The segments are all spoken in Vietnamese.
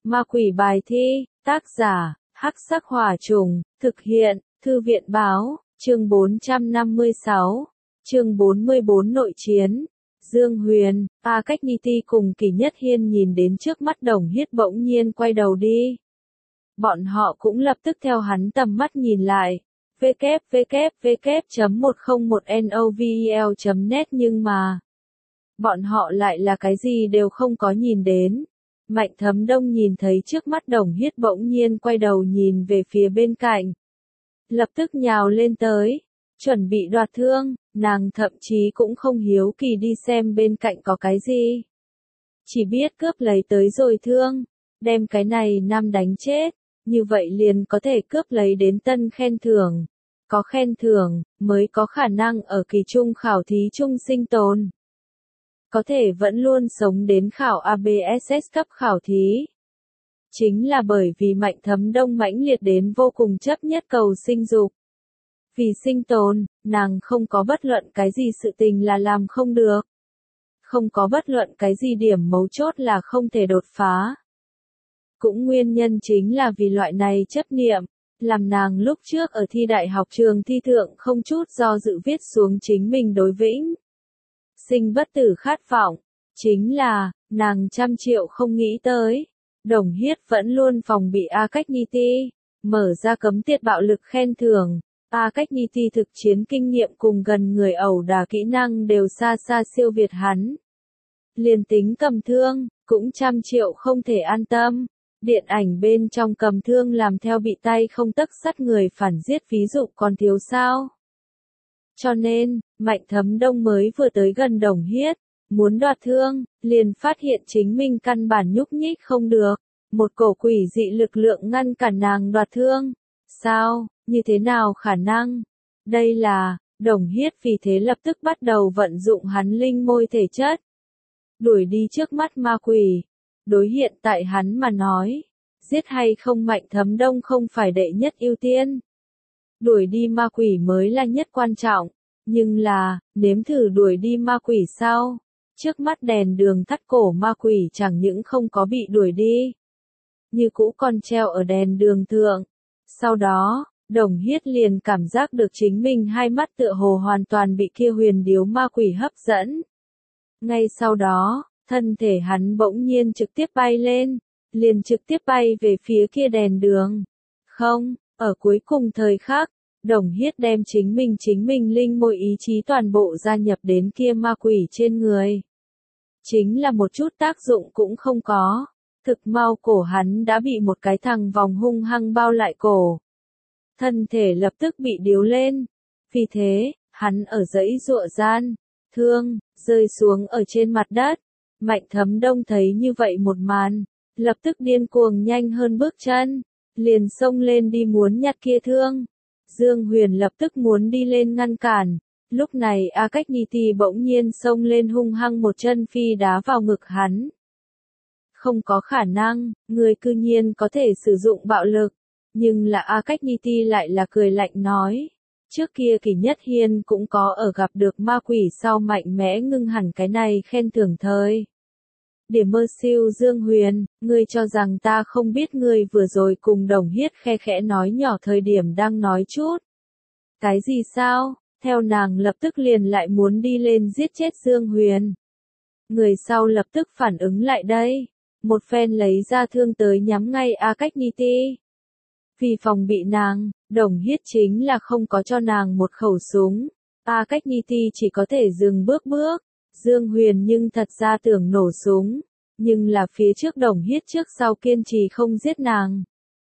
Ma quỷ bài thi, tác giả, Hắc Sắc Hỏa Trùng, thực hiện, Thư viện Báo, chương 456, chương 44 nội chiến. Dương Huyền, Cách Ni Ti cùng Kỳ Nhất Hiên nhìn đến trước mắt Đồng Hiết bỗng nhiên quay đầu đi. Bọn họ cũng lập tức theo hắn tầm mắt nhìn lại. www.101novel.net nhưng mà bọn họ lại là cái gì đều không có nhìn đến. Mạnh Thấm Đông nhìn thấy trước mắt Đồng Hiết bỗng nhiên quay đầu nhìn về phía bên cạnh. Lập tức nhào lên tới, chuẩn bị đoạt thương, nàng thậm chí cũng không hiếu kỳ đi xem bên cạnh có cái gì. Chỉ biết cướp lấy tới rồi thương, đem cái này nam đánh chết, như vậy liền có thể cướp lấy đến tân khen thưởng. Có khen thưởng, mới có khả năng ở kỳ trung khảo thí trung sinh tồn. Có thể vẫn luôn sống đến khảo ABSS cấp khảo thí. Chính là bởi vì Mạnh Thấm Đông mãnh liệt đến vô cùng chấp nhất cầu sinh dục. Vì sinh tồn, nàng không có bất luận cái gì sự tình là làm không được. Không có bất luận cái gì điểm mấu chốt là không thể đột phá. Cũng nguyên nhân chính là vì loại này chấp niệm, làm nàng lúc trước ở thi đại học trường thi thượng không chút do dự viết xuống chính mình đối vĩnh sinh bất tử khát vọng. Chính là, nàng trăm triệu không nghĩ tới. Đồng Hiết vẫn luôn phòng bị Cách Ni Ti, mở ra cấm tiệt bạo lực khen thưởng. Cách Ni Ti thực chiến kinh nghiệm cùng gần người ẩu đả kỹ năng đều xa xa siêu việt hắn. Liền tính cầm thương, cũng trăm triệu không thể an tâm. Điện ảnh bên trong cầm thương làm theo bị tay không tấc sắt người phản giết ví dụ còn thiếu sao. Cho nên, Mạnh Thấm Đông mới vừa tới gần Đồng Hiết, muốn đoạt thương, liền phát hiện chính mình căn bản nhúc nhích không được. Một cổ quỷ dị lực lượng ngăn cản nàng đoạt thương. Sao, như thế nào khả năng? Đây là, Đồng Hiết vì thế lập tức bắt đầu vận dụng hắn linh môi thể chất. Đuổi đi trước mắt ma quỷ. Đối hiện tại hắn mà nói, giết hay không Mạnh Thấm Đông không phải đệ nhất ưu tiên. Đuổi đi ma quỷ mới là nhất quan trọng, nhưng là, nếm thử đuổi đi ma quỷ sau. Trước mắt đèn đường thắt cổ ma quỷ chẳng những không có bị đuổi đi, như cũ còn treo ở đèn đường thượng. Sau đó, Đồng Hiết liền cảm giác được chính mình hai mắt tựa hồ hoàn toàn bị kia huyền điếu ma quỷ hấp dẫn. Ngay sau đó, thân thể hắn bỗng nhiên trực tiếp bay lên, liền trực tiếp bay về phía kia đèn đường. Không, ở cuối cùng thời khắc, Đồng Hiết đem chính mình linh môi ý chí toàn bộ gia nhập đến kia ma quỷ trên người. Chính là một chút tác dụng cũng không có. Thực mau cổ hắn đã bị một cái thằng vòng hung hăng bao lại cổ. Thân thể lập tức bị điếu lên. Vì thế, hắn ở dãy giụa gian, thương, rơi xuống ở trên mặt đất. Mạnh Thấm Đông thấy như vậy một màn, lập tức điên cuồng nhanh hơn bước chân, liền xông lên đi muốn nhặt kia thương. Dương Huyền lập tức muốn đi lên ngăn cản. Lúc này Cách Ni Ti bỗng nhiên xông lên hung hăng một chân phi đá vào ngực hắn. Không có khả năng, người cư nhiên có thể sử dụng bạo lực. Nhưng là Cách Ni Ti lại là cười lạnh nói. Trước kia Kỳ Nhất Hiên cũng có ở gặp được ma quỷ sau mạnh mẽ ngưng hẳn cái này khen thưởng thời. Điểm mơ siêu Dương Huyền, ngươi cho rằng ta không biết ngươi vừa rồi cùng Đồng Hiết khe khẽ nói nhỏ thời điểm đang nói chút. Cái gì sao? Theo nàng lập tức liền lại muốn đi lên giết chết Dương Huyền. Người sau lập tức phản ứng lại đây. Một phen lấy ra thương tới nhắm ngay Cách Ni Ti. Vì phòng bị nàng, Đồng Hiết chính là không có cho nàng một khẩu súng. Cách Ni Ti chỉ có thể dừng bước. Dương Huyền nhưng thật ra tưởng nổ súng. Nhưng là phía trước Đồng Hiết trước sau kiên trì không giết nàng.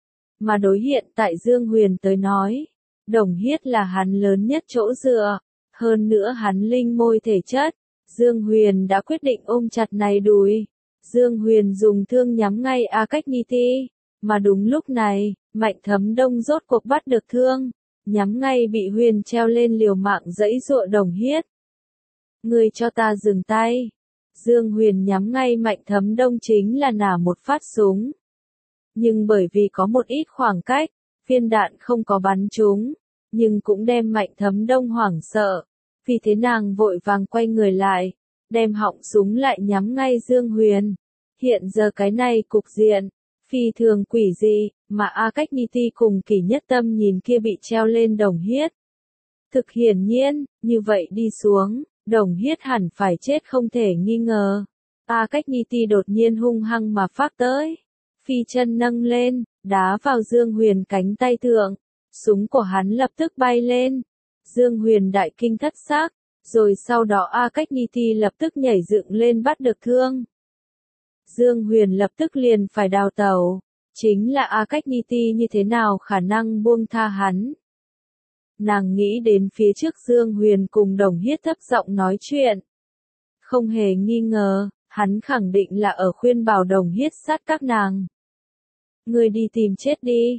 Mà đối hiện tại Dương Huyền tới nói, Đồng Hiết là hắn lớn nhất chỗ dựa. Hơn nữa hắn linh môi thể chất. Dương Huyền đã quyết định ôm chặt này đùi. Dương Huyền dùng thương nhắm ngay Cách Ni Ti, mà đúng lúc này, Mạnh Thấm Đông rốt cuộc bắt được thương, nhắm ngay bị Huyền treo lên liều mạng dãy giụa Đồng Hiết. Ngươi cho ta dừng tay. Dương Huyền nhắm ngay Mạnh Thấm Đông chính là nả một phát súng. Nhưng bởi vì có một ít khoảng cách, viên đạn không có bắn trúng, nhưng cũng đem Mạnh Thấm Đông hoảng sợ. Vì thế nàng vội vàng quay người lại, đem họng súng lại nhắm ngay Dương Huyền. Hiện giờ cái này cục diện, phi thường quỷ dị, mà A Cách Ni Ti cùng Kỷ Nhất Tâm nhìn kia bị treo lên Đồng Hiết. Thực hiển nhiên, như vậy đi xuống, Đồng Hiết hẳn phải chết không thể nghi ngờ. A Cách Ni Ti đột nhiên hung hăng mà phác tới. Phi chân nâng lên, đá vào Dương Huyền cánh tay thượng. Súng của hắn lập tức bay lên. Dương Huyền đại kinh thất xác. Rồi sau đó A Cách Ni Ti lập tức nhảy dựng lên bắt được thương. Dương Huyền lập tức liền phải đào tẩu. Chính là A Cách Ni Ti như thế nào khả năng buông tha hắn. Nàng nghĩ đến phía trước Dương Huyền cùng Đồng Hiết thấp giọng nói chuyện. Không hề nghi ngờ, hắn khẳng định là ở khuyên bảo Đồng Hiết sát các nàng. Ngươi đi tìm chết đi.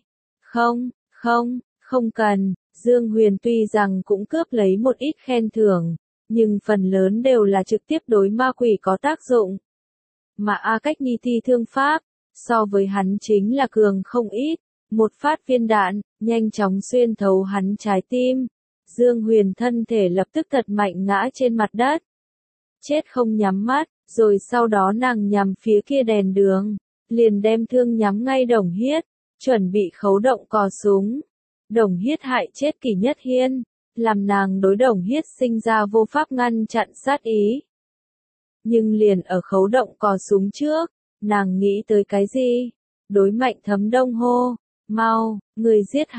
Không cần. Dương Huyền tuy rằng cũng cướp lấy một ít khen thưởng, nhưng phần lớn đều là trực tiếp đối ma quỷ có tác dụng. Mà A Cách Ni Ti thương pháp, so với hắn chính là cường không ít. Một phát viên đạn, nhanh chóng xuyên thấu hắn trái tim. Dương Huyền thân thể lập tức thật mạnh ngã trên mặt đất. Chết không nhắm mắt, rồi sau đó nàng nhằm phía kia đèn đường. Liền đem thương nhắm ngay Đồng Hiết, chuẩn bị khấu động cò súng. Đồng Hiết hại chết Kỷ Nhất Hiên, làm nàng đối Đồng Hiết sinh ra vô pháp ngăn chặn sát ý. Nhưng liền ở khấu động cò súng trước, nàng nghĩ tới cái gì? Đối Mạnh Thấm Đông hô, mau, người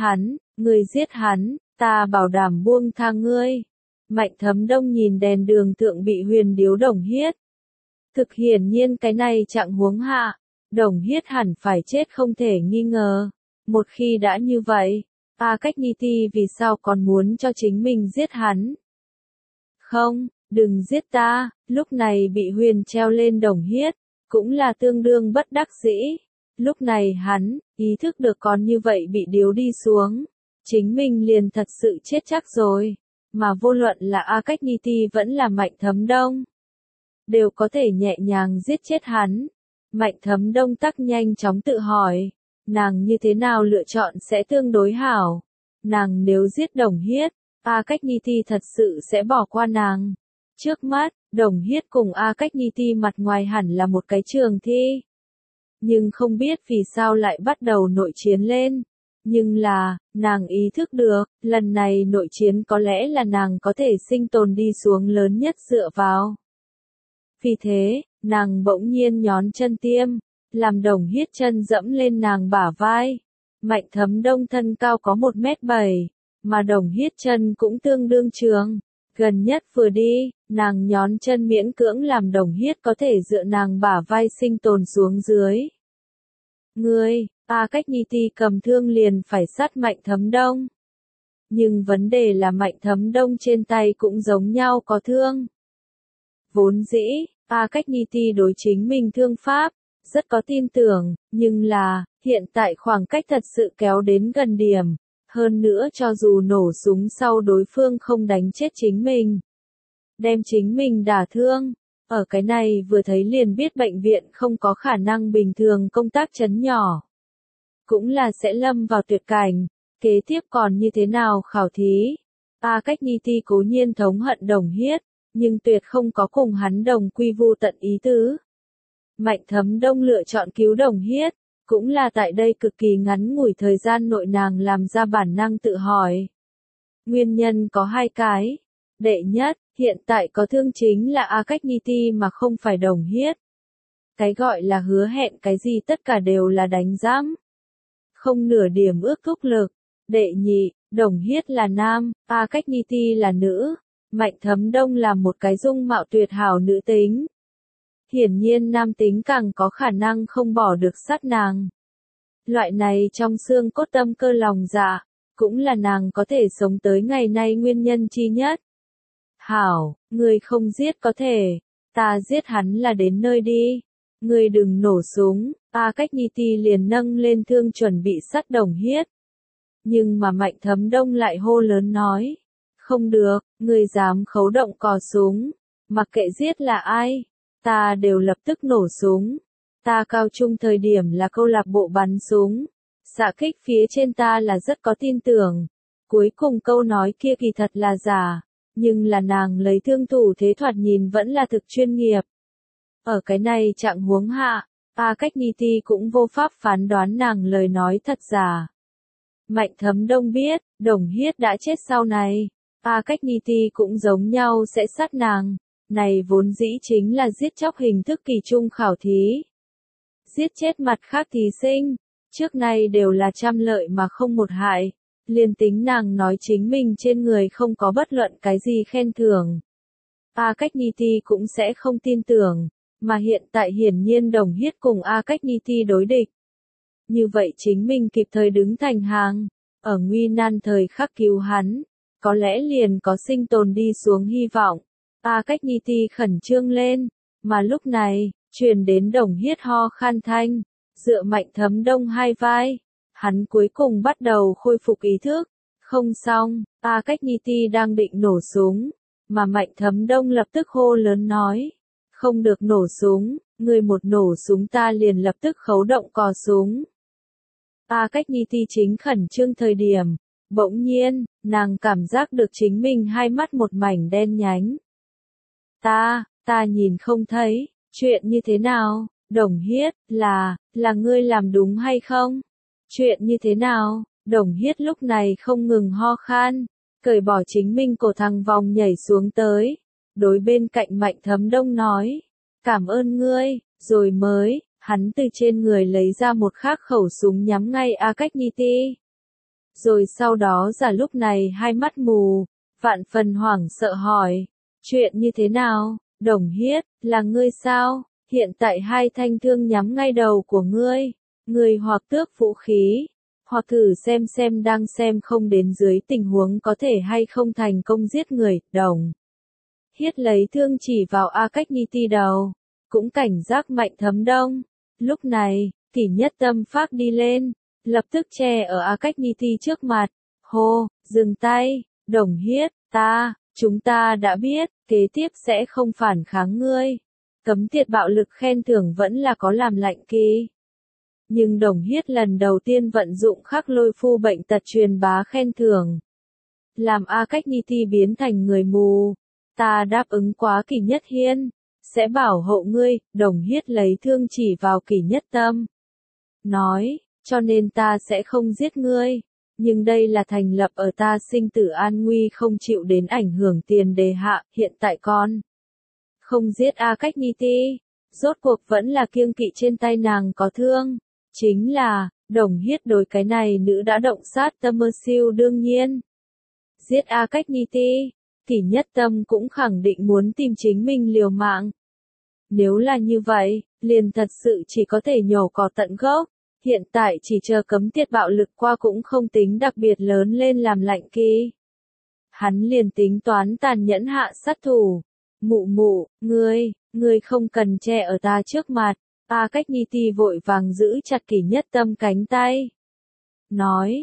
giết hắn, ta bảo đảm buông tha ngươi. Mạnh Thấm Đông nhìn đèn đường thượng bị huyền điếu Đồng Hiết. Thực hiển nhiên cái này trạng huống hạ, Đồng Hiết hẳn phải chết không thể nghi ngờ. Một khi đã như vậy, A Cách Ni Ti vì sao còn muốn cho chính mình giết hắn? Không, đừng giết ta. Lúc này bị huyền treo lên Đồng Hiết, cũng là tương đương bất đắc dĩ. Lúc này hắn, ý thức được còn như vậy bị điếu đi xuống. Chính mình liền thật sự chết chắc rồi. Mà vô luận là A Cách Ni Ti vẫn là Mạnh Thấm Đông, đều có thể nhẹ nhàng giết chết hắn. Mạnh Thấm Đông tắc nhanh chóng tự hỏi, nàng như thế nào lựa chọn sẽ tương đối hảo. Nàng nếu giết Đồng Hiết, A Cách Ni Ti thật sự sẽ bỏ qua nàng. Trước mắt, Đồng Hiết cùng A Cách Ni Ti mặt ngoài hẳn là một cái trường thi. Nhưng không biết vì sao lại bắt đầu nội chiến lên. Nhưng là, nàng ý thức được, lần này nội chiến có lẽ là nàng có thể sinh tồn đi xuống lớn nhất dựa vào. Vì thế, nàng bỗng nhiên nhón chân tiêm, làm Đồng Hiết chân dẫm lên nàng bả vai. Mạnh Thấm Đông thân cao có 1m7, mà Đồng Hiết chân cũng tương đương trường. Gần nhất vừa đi, nàng nhón chân miễn cưỡng làm Đồng Hiết có thể dựa nàng bả vai sinh tồn xuống dưới. Ngươi, A Cách Ni Ti cầm thương liền phải sát Mạnh Thấm Đông. Nhưng vấn đề là Mạnh Thấm Đông trên tay cũng giống nhau có thương. Vốn dĩ, A Cách Ni Ti đối chính mình thương pháp, rất có tin tưởng, nhưng là, hiện tại khoảng cách thật sự kéo đến gần điểm. Hơn nữa cho dù nổ súng sau đối phương không đánh chết chính mình, đem chính mình đả thương. Ở cái này vừa thấy liền biết bệnh viện không có khả năng bình thường công tác chấn nhỏ. Cũng là sẽ lâm vào tuyệt cảnh. Kế tiếp còn như thế nào khảo thí? A Cách Ni Ti cố nhiên thống hận Đồng Hiết, nhưng tuyệt không có cùng hắn đồng quy vu tận ý tứ. Mạnh Thấm Đông lựa chọn cứu Đồng Hiết, cũng là tại đây cực kỳ ngắn ngủi thời gian nội nàng làm ra bản năng tự hỏi. Nguyên nhân có hai cái. Đệ nhất, hiện tại có thương chính là A Cách Ni Ti mà không phải Đồng Hiết. Cái gọi là hứa hẹn cái gì tất cả đều là đánh giám. Không nửa điểm ước thúc lực. Đệ nhị, Đồng Hiết là nam, A Cách Ni Ti là nữ. Mạnh Thấm Đông là một cái dung mạo tuyệt hảo nữ tính. Hiển nhiên nam tính càng có khả năng không bỏ được sát nàng. Loại này trong xương cốt tâm cơ lòng dạ, cũng là nàng có thể sống tới ngày nay nguyên nhân chi nhất. Hảo, người không giết có thể, ta giết hắn là đến nơi đi. Người đừng nổ súng. A Cách Ni Ti liền nâng lên thương chuẩn bị sát Đồng Hiết. Nhưng mà Mạnh Thấm Đông lại hô lớn nói. Không được, người dám khấu động cò súng. Mặc kệ giết là ai, ta đều lập tức nổ súng. Ta cao trung thời điểm là câu lạc bộ bắn súng. Xạ kích phía trên ta là rất có tin tưởng. Cuối cùng câu nói kia kỳ thật là giả. Nhưng là nàng lấy thương thủ thế thoạt nhìn vẫn là thực chuyên nghiệp. Ở cái này trạng huống hạ, A Cách Niti cũng vô pháp phán đoán nàng lời nói thật giả. Mạnh Thấm Đông biết, Đồng Hiết đã chết sau này. A Cách Niti cũng giống nhau sẽ sát nàng. Này vốn dĩ chính là giết chóc hình thức kỳ trung khảo thí. Giết chết mặt khác thí sinh. Trước nay đều là trăm lợi mà không một hại. Liền tính nàng nói chính mình trên người không có bất luận cái gì khen thưởng. A Cách Niti cũng sẽ không tin tưởng. Mà hiện tại hiển nhiên Đồng Hiết cùng A Cách Niti đối địch. Như vậy chính mình kịp thời đứng thành hàng. Ở nguy nan thời khắc cứu hắn. Có lẽ liền có sinh tồn đi xuống hy vọng. A Cách Niti khẩn trương lên. Mà lúc này, truyền đến Đồng Hiết ho khan thanh. Dựa Mạnh Thấm Đông hai vai. Hắn cuối cùng bắt đầu khôi phục ý thức. Không xong, A Cách Niti đang định nổ súng. Mà Mạnh Thấm Đông lập tức hô lớn nói. Không được nổ súng, người một nổ súng ta liền lập tức khấu động cò súng. A Cách Niti chính khẩn trương thời điểm. Bỗng nhiên, nàng cảm giác được chính mình hai mắt một mảnh đen nhánh. Ta nhìn không thấy, chuyện như thế nào, Đồng Hiết, là ngươi làm đúng hay không? Chuyện như thế nào, Đồng Hiết lúc này không ngừng ho khan, cởi bỏ chính mình cổ thằng vòng nhảy xuống tới. Đối bên cạnh Mạnh Thấm Đông nói, cảm ơn ngươi, rồi mới, hắn từ trên người lấy ra một khác khẩu súng nhắm ngay A Cách Niti. Rồi sau đó giả lúc này hai mắt mù, vạn phần hoảng sợ hỏi, chuyện như thế nào, Đồng Hiết, là ngươi sao, hiện tại hai thanh thương nhắm ngay đầu của ngươi hoặc tước vũ khí, hoặc thử xem đang xem không đến dưới tình huống có thể hay không thành công giết người, Đồng Hiết lấy thương chỉ vào A Cách Niti đầu, cũng cảnh giác Mạnh Thấm Đông. Lúc này, Kỷ Nhất Tâm phát đi lên, lập tức che ở A Cách Niti trước mặt, hô, dừng tay, Đồng Hiết, chúng ta đã biết, kế tiếp sẽ không phản kháng ngươi. Cấm tiệt bạo lực khen thưởng vẫn là có làm lạnh kỳ. Nhưng Đồng Hiết lần đầu tiên vận dụng khắc lôi phu bệnh tật truyền bá khen thưởng. Làm A Cách Niti biến thành người mù. Ta đáp ứng quá Kỷ Nhất Hiên, sẽ bảo hộ ngươi, Đồng Hiết lấy thương chỉ vào Kỷ Nhất Tâm. Nói, cho nên ta sẽ không giết ngươi, nhưng đây là thành lập ở ta sinh tử an nguy không chịu đến ảnh hưởng tiền đề hạ, hiện tại con. Không giết A Cách Niti, rốt cuộc vẫn là kiêng kỵ trên tay nàng có thương, chính là, Đồng Hiết đối cái này nữ đã động sát tâm mơ siêu đương nhiên. Giết A Cách Niti. Kỷ Nhất Tâm cũng khẳng định muốn tìm chính mình liều mạng. Nếu là như vậy, liền thật sự chỉ có thể nhổ cỏ tận gốc. Hiện tại chỉ chờ cấm tiệt bạo lực qua cũng không tính đặc biệt lớn lên làm lạnh kỳ. Hắn liền tính toán tàn nhẫn hạ sát thủ. Mụ, ngươi không cần che ở ta trước mặt. A Cách Niti vội vàng giữ chặt Kỷ Nhất Tâm cánh tay. Nói,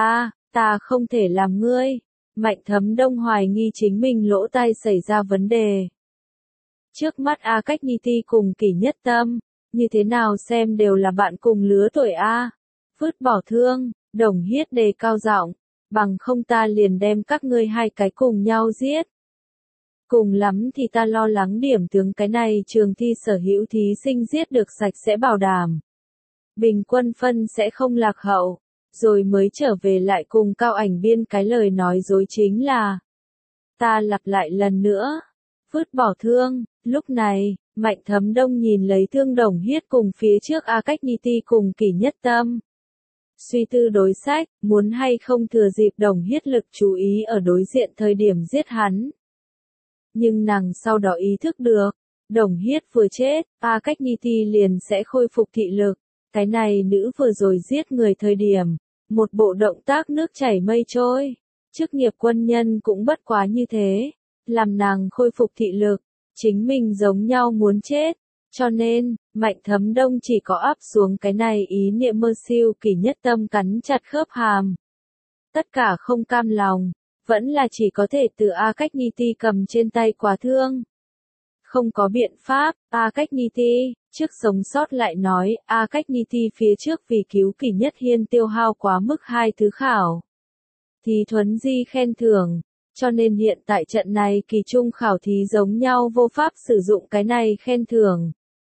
ta không thể làm ngươi. Mạnh Thấm Đông hoài nghi chính mình lỗ tai xảy ra vấn đề. Trước mắt A Cách Niti cùng Kỷ Nhất Tâm, như thế nào xem đều là bạn cùng lứa tuổi A. Vứt bỏ thương, Đồng Hiết đề cao giọng, bằng không ta liền đem các ngươi hai cái cùng nhau giết. Cùng lắm thì ta lo lắng điểm tướng cái này trường thi sở hữu thí sinh giết được sạch sẽ bảo đảm. Bình quân phân sẽ không lạc hậu. Rồi mới trở về lại cùng Cao Ảnh biên cái lời nói dối chính là. Ta lặp lại lần nữa. Vứt bỏ thương, lúc này, Mạnh Thấm Đông nhìn lấy thương Đồng Hiết cùng phía trước A Cách Niti cùng Kỷ Nhất Tâm. Suy tư đối sách, muốn hay không thừa dịp Đồng Hiết lực chú ý ở đối diện thời điểm giết hắn. Nhưng nàng sau đó ý thức được, Đồng Hiết vừa chết, A Cách Niti liền sẽ khôi phục thị lực. Cái này nữ vừa rồi giết người thời điểm. Một bộ động tác nước chảy mây trôi, chức nghiệp quân nhân cũng bất quá như thế, làm nàng khôi phục thị lực, chính mình giống nhau muốn chết, cho nên, Mạnh Thấm Đông chỉ có áp xuống cái này ý niệm mơ siêu. Kỷ Nhất Tâm cắn chặt khớp hàm. Tất cả không cam lòng, vẫn là chỉ có thể từ A Cách Niti cầm trên tay quả thương. Không có biện pháp, A Cách Niti, trước sống sót lại nói, A Cách Niti phía trước vì cứu Kỷ Nhất Hiên tiêu hao quá mức 2 thứ khảo. Thì thuấn di khen thưởng, cho nên hiện tại trận này kỳ trung khảo thí giống nhau vô pháp sử dụng cái này khen thưởng.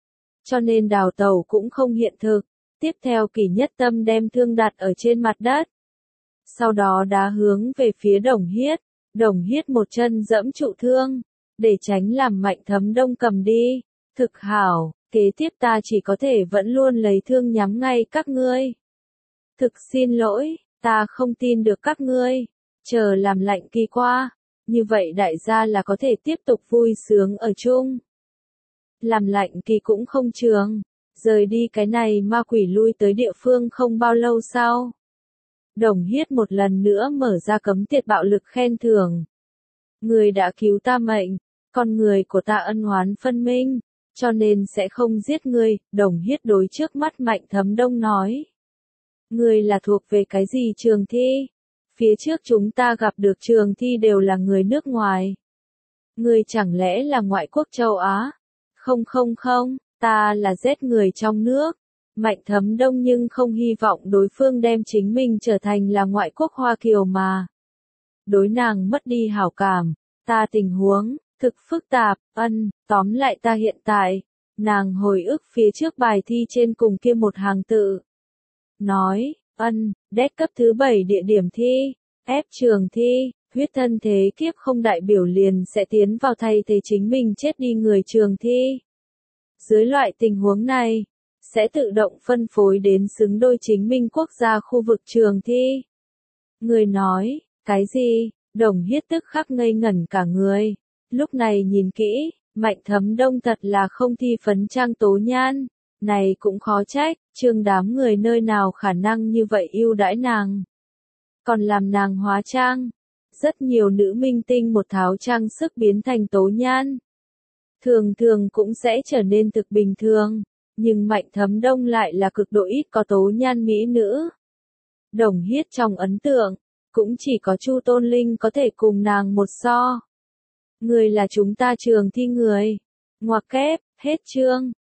cho nên đào tẩu cũng không hiện thực. Tiếp theo Kỳ Nhất Tâm đem thương đặt ở trên mặt đất. Sau đó đá hướng về phía Đồng Hiết. Đồng Hiết một chân dẫm trụ thương, để tránh làm Mạnh Thấm Đông cầm đi. Thực hảo, kế tiếp ta chỉ có thể vẫn luôn lấy thương nhắm ngay các ngươi. Thực xin lỗi, ta không tin được các ngươi. Chờ làm lạnh kỳ qua, như vậy đại gia là có thể tiếp tục vui sướng ở chung. Làm lạnh kỳ cũng không trường, rời đi cái này ma quỷ lui tới địa phương không bao lâu sau. Đồng Hiết một lần nữa mở ra cấm tiệt bạo lực khen thưởng. Người đã cứu ta mệnh, con người của ta ân oán phân minh, cho nên sẽ không giết ngươi. Đồng Hiết đối trước mắt Mạnh Thấm Đông nói. Ngươi là thuộc về cái gì Trường Thi? Phía trước chúng ta gặp được Trường Thi đều là người nước ngoài. Ngươi chẳng lẽ là ngoại quốc châu Á? Không, ta là giết người trong nước. Mạnh Thấm Đông nhưng không hy vọng đối phương đem chính mình trở thành là ngoại quốc Hoa Kiều mà. Đối nàng mất đi hảo cảm, ta tình huống, thực phức tạp, tóm lại ta hiện tại. Nàng hồi ức phía trước bài thi trên cùng kia một hàng tự. Nói, đét cấp thứ 7 địa điểm thi, F Trường Thi, huyết thân thế kiếp không đại biểu liền sẽ tiến vào thay thế chính mình chết đi người Trường Thi. Dưới loại tình huống này, sẽ tự động phân phối đến xứng đôi chính minh quốc gia khu vực Trường Thi. Người nói, cái gì? Đồng Hiết tức khắc ngây ngẩn cả người. Lúc này nhìn kỹ, Mạnh Thấm Đông thật là không thi phấn trang tố nhan. Này cũng khó trách, Trường đám người nơi nào khả năng như vậy ưu đãi nàng. Còn làm nàng hóa trang. Rất nhiều nữ minh tinh một tháo trang sức biến thành tố nhan. Thường thường cũng sẽ trở nên thực bình thường. Nhưng Mạnh Thấm Đông lại là cực độ ít có tố nhan mỹ nữ. Đồng Hiết trong ấn tượng, cũng chỉ có Chu Tôn Linh có thể cùng nàng một so. Người là chúng ta Trường Thi người. Ngoặc kép, hết chương.